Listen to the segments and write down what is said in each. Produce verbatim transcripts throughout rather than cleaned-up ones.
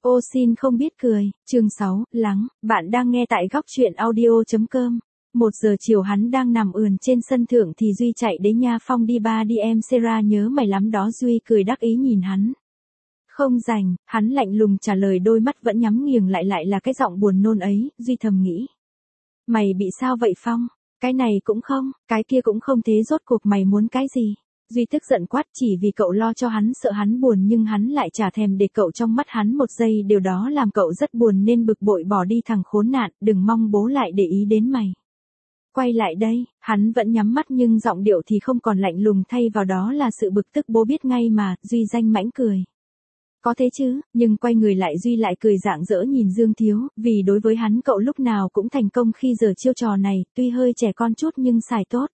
Ô xin không biết cười, chương sáu, lắng, bạn đang nghe tại góc truyện audio.com. Một giờ chiều hắn đang nằm ườn trên sân thượng thì Duy chạy đến nha Phong đi ba đi em Sarah nhớ mày lắm đó. Duy cười đắc ý nhìn hắn. Không rảnh, hắn lạnh lùng trả lời, đôi mắt vẫn nhắm nghiền lại lại là cái giọng buồn nôn ấy. Duy thầm nghĩ. Mày bị sao vậy Phong? Cái này cũng không, cái kia cũng không, thế rốt cuộc mày muốn cái gì? Duy tức giận quát, chỉ vì cậu lo cho hắn sợ hắn buồn nhưng hắn lại chả thèm để cậu trong mắt hắn một giây, điều đó làm cậu rất buồn nên bực bội bỏ đi. Thằng khốn nạn, đừng mong bố lại để ý đến mày. Quay lại đây, hắn vẫn nhắm mắt nhưng giọng điệu thì không còn lạnh lùng, thay vào đó là sự bực tức. Bố biết ngay mà. Duy danh mãnh cười. Có thế chứ, nhưng quay người lại Duy lại cười rạng rỡ nhìn Dương Thiếu, vì đối với hắn cậu lúc nào cũng thành công khi giờ chiêu trò này, tuy hơi trẻ con chút nhưng xài tốt.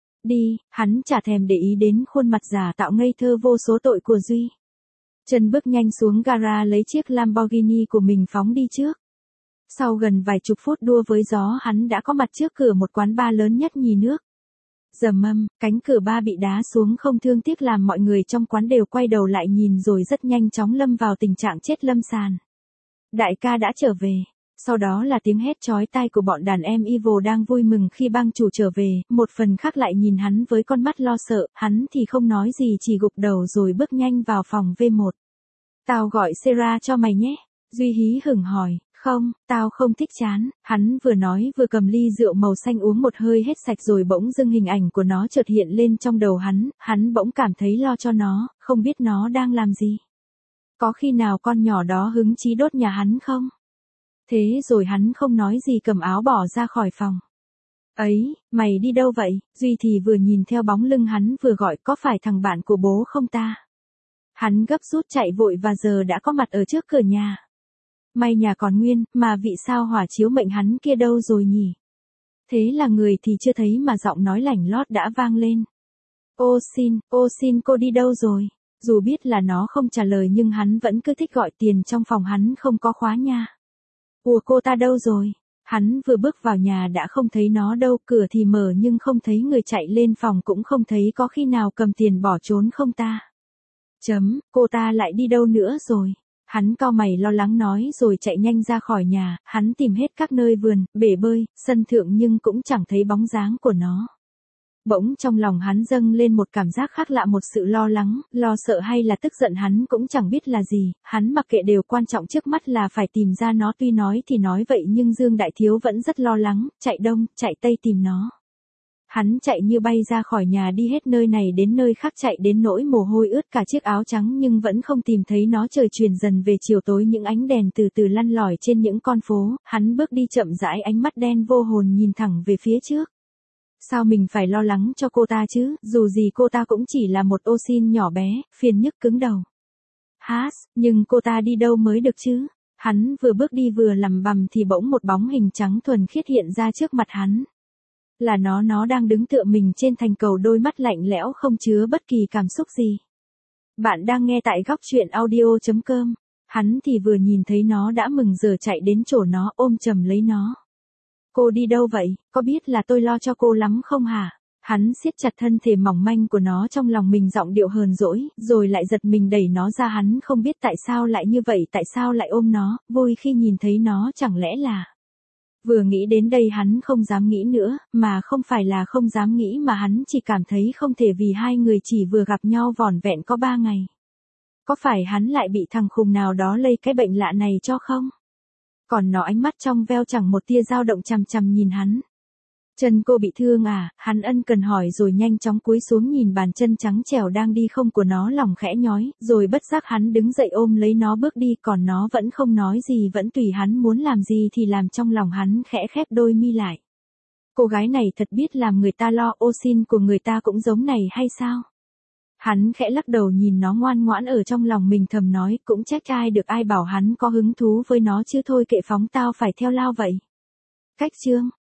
Đi, hắn chả thèm để ý đến khuôn mặt giả tạo ngây thơ vô số tội của Duy. Chân bước nhanh xuống gara lấy chiếc Lamborghini của mình phóng đi trước. Sau gần vài chục phút đua với gió, hắn đã có mặt trước cửa một quán bar lớn nhất nhì nước. Rầm mâm, cánh cửa bar bị đá xuống không thương tiếc làm mọi người trong quán đều quay đầu lại nhìn rồi rất nhanh chóng lâm vào tình trạng chết lâm sàn. Đại ca đã trở về. Sau đó là tiếng hét chói tai của bọn đàn em Evil đang vui mừng khi bang chủ trở về, một phần khác lại nhìn hắn với con mắt lo sợ, hắn thì không nói gì chỉ gục đầu rồi bước nhanh vào phòng V một. Tao gọi Sarah cho mày nhé, Duy hí hửng hỏi, không, tao không thích chán, hắn vừa nói vừa cầm ly rượu màu xanh uống một hơi hết sạch rồi bỗng dưng hình ảnh của nó chợt hiện lên trong đầu hắn, hắn bỗng cảm thấy lo cho nó, không biết nó đang làm gì. Có khi nào con nhỏ đó hứng chí đốt nhà hắn không? Thế rồi hắn không nói gì cầm áo bỏ ra khỏi phòng. Ấy, mày đi đâu vậy? Duy thì vừa nhìn theo bóng lưng hắn vừa gọi, có phải thằng bạn của bố không ta? Hắn gấp rút chạy vội và giờ đã có mặt ở trước cửa nhà. May nhà còn nguyên, mà vị sao hỏa chiếu mệnh hắn kia đâu rồi nhỉ? Thế là người thì chưa thấy mà giọng nói lảnh lót đã vang lên. Ô xin, ô xin cô đi đâu rồi? Dù biết là nó không trả lời nhưng hắn vẫn cứ thích gọi tiền, trong phòng hắn không có khóa nha. Ủa cô ta đâu rồi? Hắn vừa bước vào nhà đã không thấy nó đâu, cửa thì mở nhưng không thấy người, chạy lên phòng cũng không thấy, có khi nào cầm tiền bỏ trốn không ta? Chấm, cô ta lại đi đâu nữa rồi? Hắn cau mày lo lắng nói rồi chạy nhanh ra khỏi nhà, hắn tìm hết các nơi vườn, bể bơi, sân thượng nhưng cũng chẳng thấy bóng dáng của nó. Bỗng trong lòng hắn dâng lên một cảm giác khác lạ, một sự lo lắng, lo sợ hay là tức giận hắn cũng chẳng biết là gì, hắn mặc kệ, đều quan trọng trước mắt là phải tìm ra nó. Tuy nói thì nói vậy nhưng Dương Đại Thiếu vẫn rất lo lắng, chạy đông, chạy tây tìm nó. Hắn chạy như bay ra khỏi nhà, đi hết nơi này đến nơi khác, chạy đến nỗi mồ hôi ướt cả chiếc áo trắng nhưng vẫn không tìm thấy nó. Trời chuyển dần về chiều tối, những ánh đèn từ từ lăn lỏi trên những con phố, hắn bước đi chậm rãi, ánh mắt đen vô hồn nhìn thẳng về phía trước. Sao mình phải lo lắng cho cô ta chứ, dù gì cô ta cũng chỉ là một ô xin nhỏ bé, phiền nhức cứng đầu. Hát, nhưng cô ta đi đâu mới được chứ? Hắn vừa bước đi vừa lẩm bẩm thì bỗng một bóng hình trắng thuần khiết hiện ra trước mặt hắn. Là nó, nó đang đứng tựa mình trên thành cầu, đôi mắt lạnh lẽo không chứa bất kỳ cảm xúc gì. Bạn đang nghe tại góc truyện audio.com. Hắn thì vừa nhìn thấy nó đã mừng rỡ chạy đến chỗ nó, ôm chầm lấy nó. Cô đi đâu vậy, có biết là tôi lo cho cô lắm không hả? Hắn siết chặt thân thể mỏng manh của nó trong lòng mình, giọng điệu hờn dỗi, rồi lại giật mình đẩy nó ra. Hắn không biết tại sao lại như vậy, tại sao lại ôm nó, vui khi nhìn thấy nó, chẳng lẽ là... Vừa nghĩ đến đây hắn không dám nghĩ nữa, mà không phải là không dám nghĩ mà hắn chỉ cảm thấy không thể, vì hai người chỉ vừa gặp nhau vỏn vẹn có ba ngày. Có phải hắn lại bị thằng khùng nào đó lây cái bệnh lạ này cho không? Còn nó ánh mắt trong veo chẳng một tia dao động chằm chằm nhìn hắn. Chân cô bị thương à? Hắn ân cần hỏi rồi nhanh chóng cúi xuống nhìn bàn chân trắng trẻo đang đi không của nó, lòng khẽ nhói, rồi bất giác hắn đứng dậy ôm lấy nó bước đi, còn nó vẫn không nói gì, vẫn tùy hắn muốn làm gì thì làm. Trong lòng hắn khẽ khép đôi mi lại. Cô gái này thật biết làm người ta lo, ô xin của người ta cũng giống này hay sao? Hắn khẽ lắc đầu nhìn nó ngoan ngoãn ở trong lòng mình, thầm nói, cũng trách ai được, ai bảo hắn có hứng thú với nó chứ, thôi kệ, phóng tao phải theo lao vậy. Cách chương